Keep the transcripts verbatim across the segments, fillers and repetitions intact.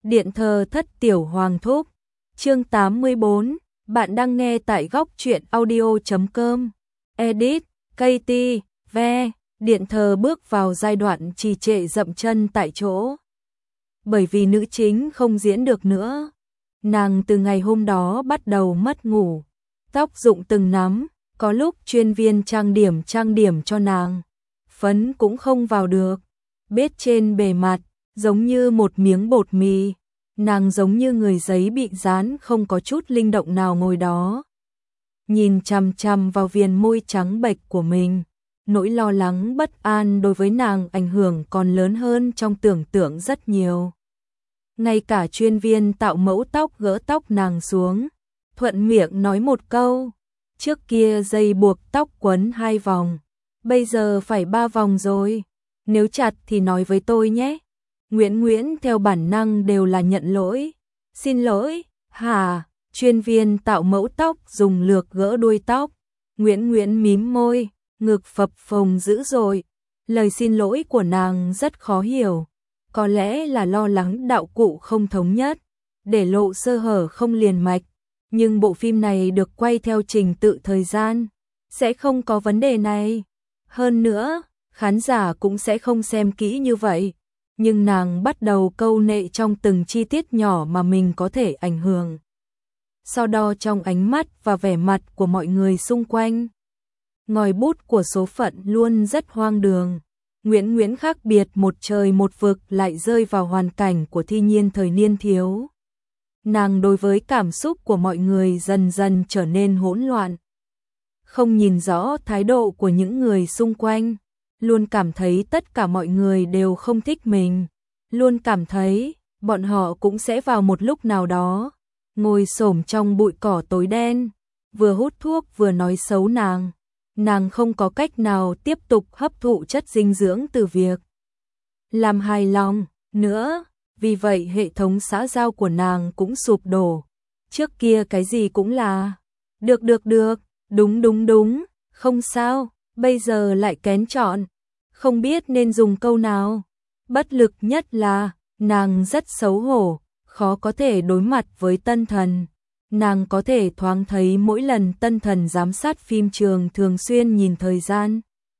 Điện thờ thất tiểu hoàng thúc. Chương tám mươi bốn. Bạn đang nghe tại góc truyện audio chấm com. Edit, Katie, Ve. Điện thờ bước vào giai đoạn trì trệ dậm chân tại chỗ. Bởi vì nữ chính không diễn được nữa. Nàng từ ngày hôm đó bắt đầu mất ngủ. Tóc rụng từng nắm, có lúc chuyên viên trang điểm trang điểm cho nàng. Phấn cũng không vào được. Bết trên bề mặt, giống như một miếng bột mì. Nàng giống như người giấy bị dán không có chút linh động nào ngồi đó. Nhìn chằm chằm vào viền môi trắng bệch của mình. Nỗi lo lắng bất an đối với nàng ảnh hưởng còn lớn hơn trong tưởng tượng rất nhiều. Ngay cả chuyên viên tạo mẫu tóc gỡ tóc nàng xuống. Thuận miệng nói một câu. Trước kia dây buộc tóc quấn hai vòng. Bây giờ phải ba vòng rồi. Nếu chặt thì nói với tôi nhé. Nguyễn Nguyễn theo bản năng đều là nhận lỗi. Xin lỗi, hả? Chuyên viên tạo mẫu tóc dùng lược gỡ đuôi tóc. Nguyễn Nguyễn mím môi, ngực phập phồng dữ dội. Lời xin lỗi của nàng rất khó hiểu. Có lẽ là lo lắng đạo cụ không thống nhất, để lộ sơ hở không liền mạch. Nhưng bộ phim này được quay theo trình tự thời gian, sẽ không có vấn đề này. Hơn nữa, khán giả cũng sẽ không xem kỹ như vậy. Nhưng nàng bắt đầu câu nệ trong từng chi tiết nhỏ mà mình có thể ảnh hưởng. Sau đó trong ánh mắt và vẻ mặt của mọi người xung quanh. Ngòi bút của số phận luôn rất hoang đường. Nguyễn Nguyễn khác biệt một trời một vực lại rơi vào hoàn cảnh của Thi Nhiên thời niên thiếu. Nàng đối với cảm xúc của mọi người dần dần trở nên hỗn loạn. Không nhìn rõ thái độ của những người xung quanh. Luôn cảm thấy tất cả mọi người đều không thích mình. Luôn cảm thấy bọn họ cũng sẽ vào một lúc nào đó. Ngồi xổm trong bụi cỏ tối đen. Vừa hút thuốc vừa nói xấu nàng. Nàng không có cách nào tiếp tục hấp thụ chất dinh dưỡng từ việc làm hài lòng nữa. Vì vậy hệ thống xã giao của nàng cũng sụp đổ. Trước kia cái gì cũng là được được được, đúng đúng đúng, không sao. Bây giờ lại kén chọn, không biết nên dùng câu nào. Bất lực nhất là, nàng rất xấu hổ, khó có thể đối mặt với Tân Thần. Nàng có thể thoáng thấy mỗi lần Tân Thần giám sát phim trường thường xuyên nhìn thời gian.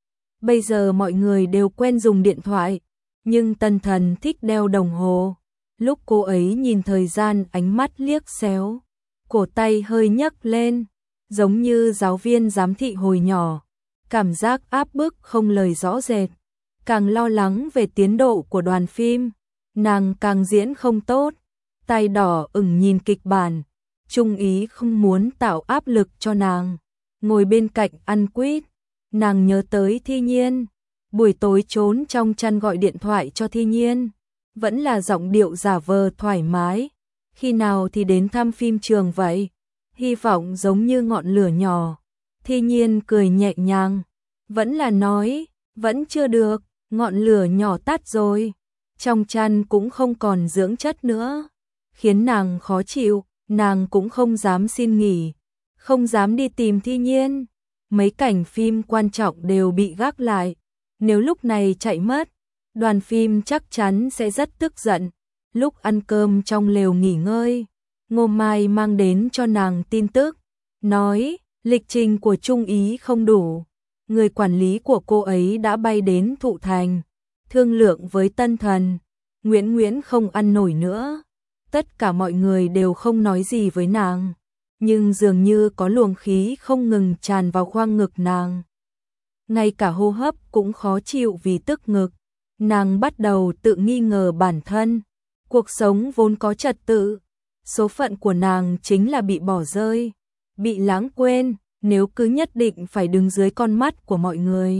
Bây giờ mọi người đều quen dùng điện thoại, nhưng Tân Thần thích đeo đồng hồ. Lúc cô ấy nhìn thời gian ánh mắt liếc xéo, cổ tay hơi nhấc lên, giống như giáo viên giám thị hồi nhỏ. Cảm giác áp bức không lời rõ rệt. Càng lo lắng về tiến độ của đoàn phim, nàng càng diễn không tốt. Tay đỏ ửng nhìn kịch bản. Trung ý không muốn tạo áp lực cho nàng. Ngồi bên cạnh ăn quýt, nàng nhớ tới Thi Nhiên. Buổi tối trốn trong chăn gọi điện thoại cho Thi Nhiên. Vẫn là giọng điệu giả vờ thoải mái. Khi nào thì đến thăm phim trường vậy? Hy vọng giống như ngọn lửa nhỏ. Thi Nhiên cười nhẹ nhàng. Vẫn là nói, vẫn chưa được, ngọn lửa nhỏ tắt rồi. Trong chăn cũng không còn dưỡng chất nữa. Khiến nàng khó chịu, nàng cũng không dám xin nghỉ. Không dám đi tìm Thi Nhiên. Mấy cảnh phim quan trọng đều bị gác lại. Nếu lúc này chạy mất, đoàn phim chắc chắn sẽ rất tức giận. Lúc ăn cơm trong lều nghỉ ngơi, Ngô Mai mang đến cho nàng tin tức. Nói, lịch trình của Trung ý không đủ. Người quản lý của cô ấy đã bay đến Thụ Thành. Thương lượng với Tân Thần. Nguyễn Nguyễn không ăn nổi nữa. Tất cả mọi người đều không nói gì với nàng. Nhưng dường như có luồng khí không ngừng tràn vào khoang ngực nàng. Ngay cả hô hấp cũng khó chịu vì tức ngực. Nàng bắt đầu tự nghi ngờ bản thân. Cuộc sống vốn có trật tự. Số phận của nàng chính là bị bỏ rơi, bị lãng quên, nếu cứ nhất định phải đứng dưới con mắt của mọi người.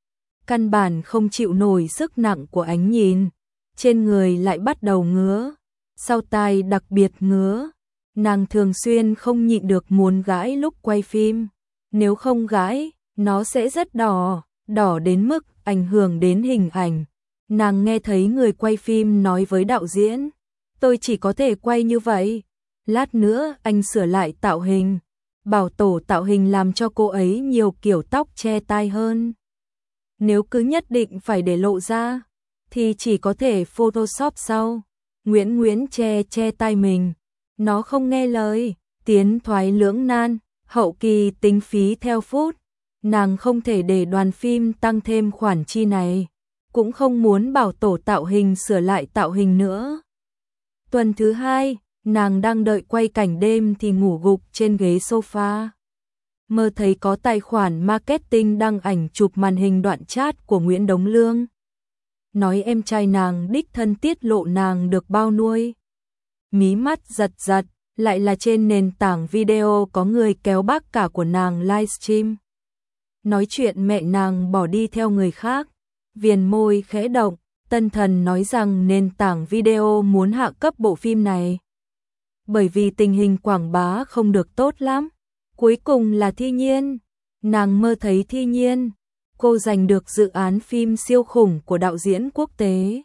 Căn bản không chịu nổi sức nặng của ánh nhìn, trên người lại bắt đầu ngứa, sau tai đặc biệt ngứa. Nàng thường xuyên không nhịn được muốn gãi lúc quay phim, nếu không gãi, nó sẽ rất đỏ, đỏ đến mức ảnh hưởng đến hình ảnh. Nàng nghe thấy người quay phim nói với đạo diễn, tôi chỉ có thể quay như vậy. Lát nữa anh sửa lại tạo hình. Bảo tổ tạo hình làm cho cô ấy nhiều kiểu tóc che tai hơn. Nếu cứ nhất định phải để lộ ra, thì chỉ có thể Photoshop sau. Nguyễn Nguyễn che che tai mình. Nó không nghe lời, tiến thoái lưỡng nan, hậu kỳ tính phí theo phút. Nàng không thể để đoàn phim tăng thêm khoản chi này, cũng không muốn bảo tổ tạo hình sửa lại tạo hình nữa. Tuần thứ hai, nàng đang đợi quay cảnh đêm thì ngủ gục trên ghế sofa. Mơ thấy có tài khoản marketing đăng ảnh chụp màn hình đoạn chat của Nguyễn Đống Lương. Nói em trai nàng đích thân tiết lộ nàng được bao nuôi. Mí mắt giật giật, lại là trên nền tảng video có người kéo bác cả của nàng livestream. Nói chuyện mẹ nàng bỏ đi theo người khác. Viền môi khẽ động, Tân Thần nói rằng nền tảng video muốn hạ cấp bộ phim này. Bởi vì tình hình quảng bá không được tốt lắm. Cuối cùng là Thi Nhiên. Nàng mơ thấy Thi Nhiên. Cô giành được dự án phim siêu khủng của đạo diễn quốc tế.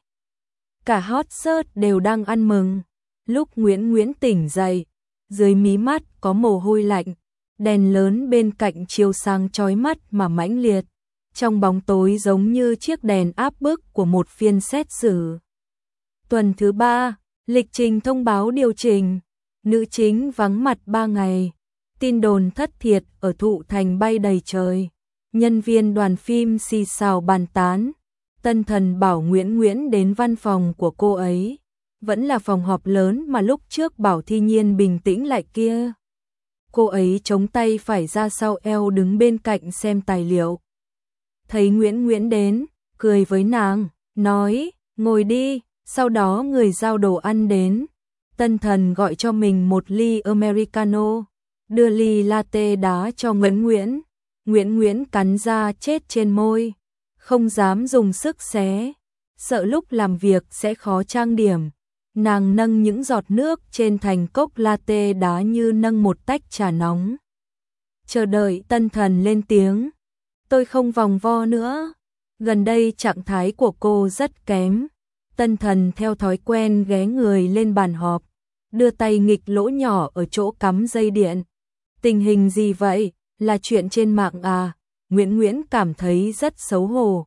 Cả hot search đều đang ăn mừng. Lúc Nguyễn Nguyễn tỉnh dậy, dưới mí mắt có mồ hôi lạnh. Đèn lớn bên cạnh chiếu sáng chói mắt mà mãnh liệt. Trong bóng tối giống như chiếc đèn áp bức của một phiên xét xử. Tuần thứ ba, lịch trình thông báo điều chỉnh. Nữ chính vắng mặt ba ngày. Tin đồn thất thiệt ở Thụ Thành bay đầy trời. Nhân viên đoàn phim xì xào bàn tán. Tân Thần bảo Nguyễn Nguyễn đến văn phòng của cô ấy. Vẫn là phòng họp lớn mà lúc trước bảo Thi Nhiên bình tĩnh lại kia. Cô ấy chống tay phải ra sau eo đứng bên cạnh xem tài liệu. Thấy Nguyễn Nguyễn đến, cười với nàng, nói, ngồi đi, sau đó người giao đồ ăn đến. Tân Thần gọi cho mình một ly Americano, đưa ly latte đá cho Nguyễn Nguyễn. Nguyễn Nguyễn cắn da chết trên môi, không dám dùng sức xé, sợ lúc làm việc sẽ khó trang điểm. Nàng nâng những giọt nước trên thành cốc latte đá như nâng một tách trà nóng. Chờ đợi Tân Thần lên tiếng. Tôi không vòng vo nữa. Gần đây trạng thái của cô rất kém. Tân Thần theo thói quen ghé người lên bàn họp, đưa tay nghịch lỗ nhỏ ở chỗ cắm dây điện. Tình hình gì vậy? Là chuyện trên mạng à? Nguyễn Nguyễn cảm thấy rất xấu hổ.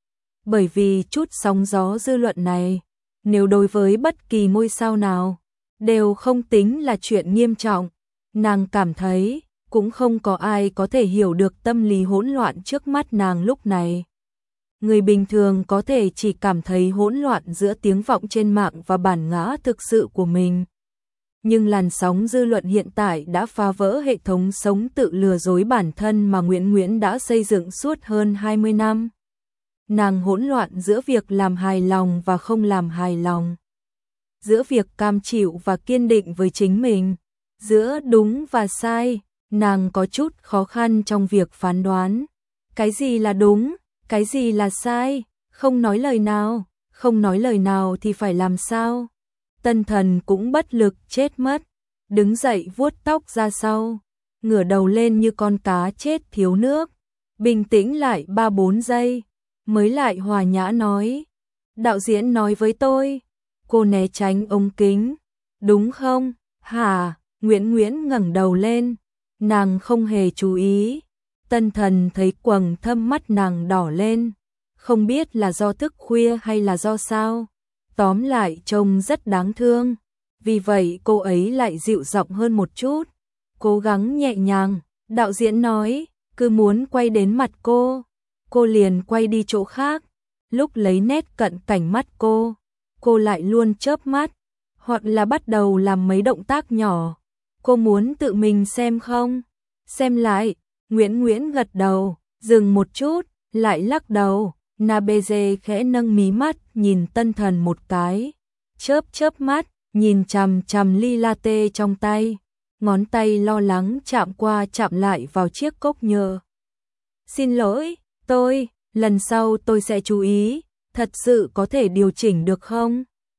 Bởi vì chút sóng gió dư luận này, nếu đối với bất kỳ ngôi sao nào, đều không tính là chuyện nghiêm trọng. Nàng cảm thấy, cũng không có ai có thể hiểu được tâm lý hỗn loạn trước mắt nàng lúc này. Người bình thường có thể chỉ cảm thấy hỗn loạn giữa tiếng vọng trên mạng và bản ngã thực sự của mình. Nhưng làn sóng dư luận hiện tại đã phá vỡ hệ thống sống tự lừa dối bản thân mà Nguyễn Nguyễn đã xây dựng suốt hơn hai mươi năm. Nàng hỗn loạn giữa việc làm hài lòng và không làm hài lòng. Giữa việc cam chịu và kiên định với chính mình. Giữa đúng và sai, nàng có chút khó khăn trong việc phán đoán. Cái gì là đúng, cái gì là sai, không nói lời nào, không nói lời nào thì phải làm sao? Tân Thần cũng bất lực chết mất, đứng dậy vuốt tóc ra sau, ngửa đầu lên như con cá chết thiếu nước, bình tĩnh lại ba bốn giây, mới lại hòa nhã nói, đạo diễn nói với tôi. Cô né tránh ống kính, đúng không? Hả? Nguyễn Nguyễn ngẩng đầu lên, nàng không hề chú ý. Tân Thần thấy quầng thâm mắt nàng đỏ lên, không biết là do thức khuya hay là do sao. Tóm lại trông rất đáng thương, vì vậy cô ấy lại dịu giọng hơn một chút, cố gắng nhẹ nhàng. Đạo diễn nói, cứ muốn quay đến mặt cô, cô liền quay đi chỗ khác. Lúc lấy nét cận cảnh mắt cô, cô lại luôn chớp mắt, hoặc là bắt đầu làm mấy động tác nhỏ. Cô muốn tự mình xem không? Xem lại. Nguyễn Nguyễn gật đầu, dừng một chút, lại lắc đầu. Nabeze khẽ nâng mí mắt nhìn Tân Thần một cái, chớp chớp mắt, nhìn chằm chằm ly latte trong tay, ngón tay lo lắng chạm qua chạm lại vào chiếc cốc nhựa. Xin lỗi, tôi, lần sau tôi sẽ chú ý, thật sự có thể điều chỉnh được không?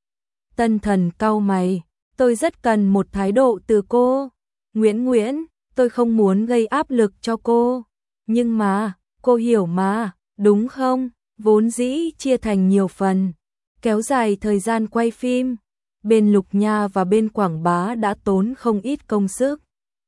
Tân Thần cau mày, tôi rất cần một thái độ từ cô. Nguyễn Nguyễn, tôi không muốn gây áp lực cho cô, nhưng mà, cô hiểu mà, đúng không? Vốn dĩ chia thành nhiều phần, kéo dài thời gian quay phim, bên Lục Nha và bên quảng bá đã tốn không ít công sức.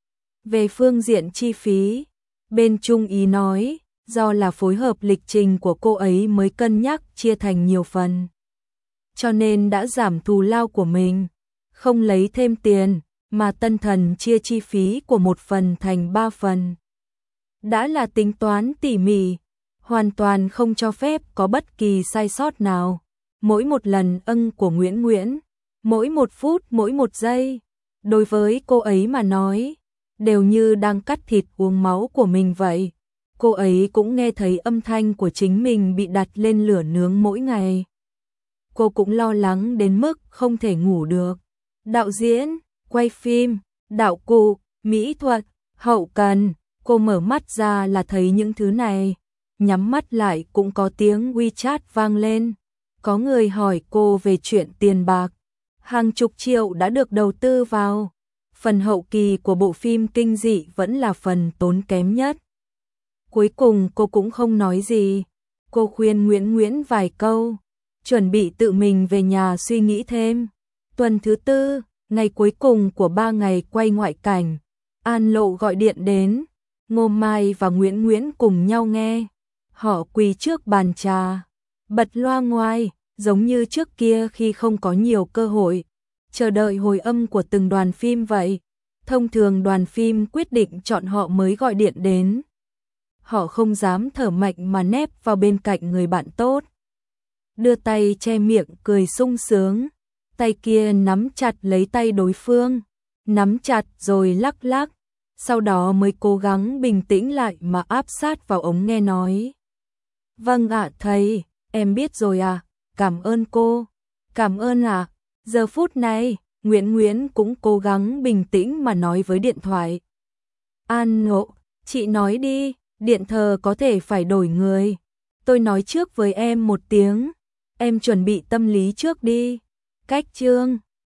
Về phương diện chi phí, bên Trung Ý nói, do là phối hợp lịch trình của cô ấy mới cân nhắc chia thành nhiều phần. cho nên đã giảm thù lao của mình, không lấy thêm tiền, mà Tân Thần chia chi phí của một phần thành ba phần. Đã là tính toán tỉ mỉ, hoàn toàn không cho phép có bất kỳ sai sót nào. Mỗi một lần ân của Nguyễn Nguyễn, mỗi một phút mỗi một giây, đối với cô ấy mà nói, đều như đang cắt thịt uống máu của mình vậy. Cô ấy cũng nghe thấy âm thanh của chính mình bị đặt lên lửa nướng mỗi ngày. Cô cũng lo lắng đến mức không thể ngủ được. Đạo diễn, quay phim, đạo cụ, mỹ thuật, hậu cần, cô mở mắt ra là thấy những thứ này. Nhắm mắt lại cũng có tiếng WeChat vang lên. Có người hỏi cô về chuyện tiền bạc. Hàng chục triệu đã được đầu tư vào. Phần hậu kỳ của bộ phim kinh dị vẫn là phần tốn kém nhất. Cuối cùng cô cũng không nói gì. Cô khuyên Nguyễn Nguyễn vài câu, chuẩn bị tự mình về nhà suy nghĩ thêm. Tuần thứ tư, ngày cuối cùng của ba ngày quay ngoại cảnh, An Lộ gọi điện đến. Ngô Mai và Nguyễn Nguyễn cùng nhau nghe. Họ quỳ trước bàn trà, bật loa ngoài, giống như trước kia khi không có nhiều cơ hội, chờ đợi hồi âm của từng đoàn phim vậy. Thông thường đoàn phim quyết định chọn họ mới gọi điện đến. Họ không dám thở mạnh mà nép vào bên cạnh người bạn tốt, đưa tay che miệng cười sung sướng, tay kia nắm chặt lấy tay đối phương, nắm chặt rồi lắc lắc, sau đó mới cố gắng bình tĩnh lại mà áp sát vào ống nghe nói. Vâng ạ thầy, em biết rồi à, cảm ơn cô, cảm ơn ạ. À. Giờ phút này, Nguyễn Nguyễn cũng cố gắng bình tĩnh mà nói với điện thoại. An Ngộ, chị nói đi, điện thờ có thể phải đổi người. Tôi nói trước với em một tiếng, em chuẩn bị tâm lý trước đi. Cách chương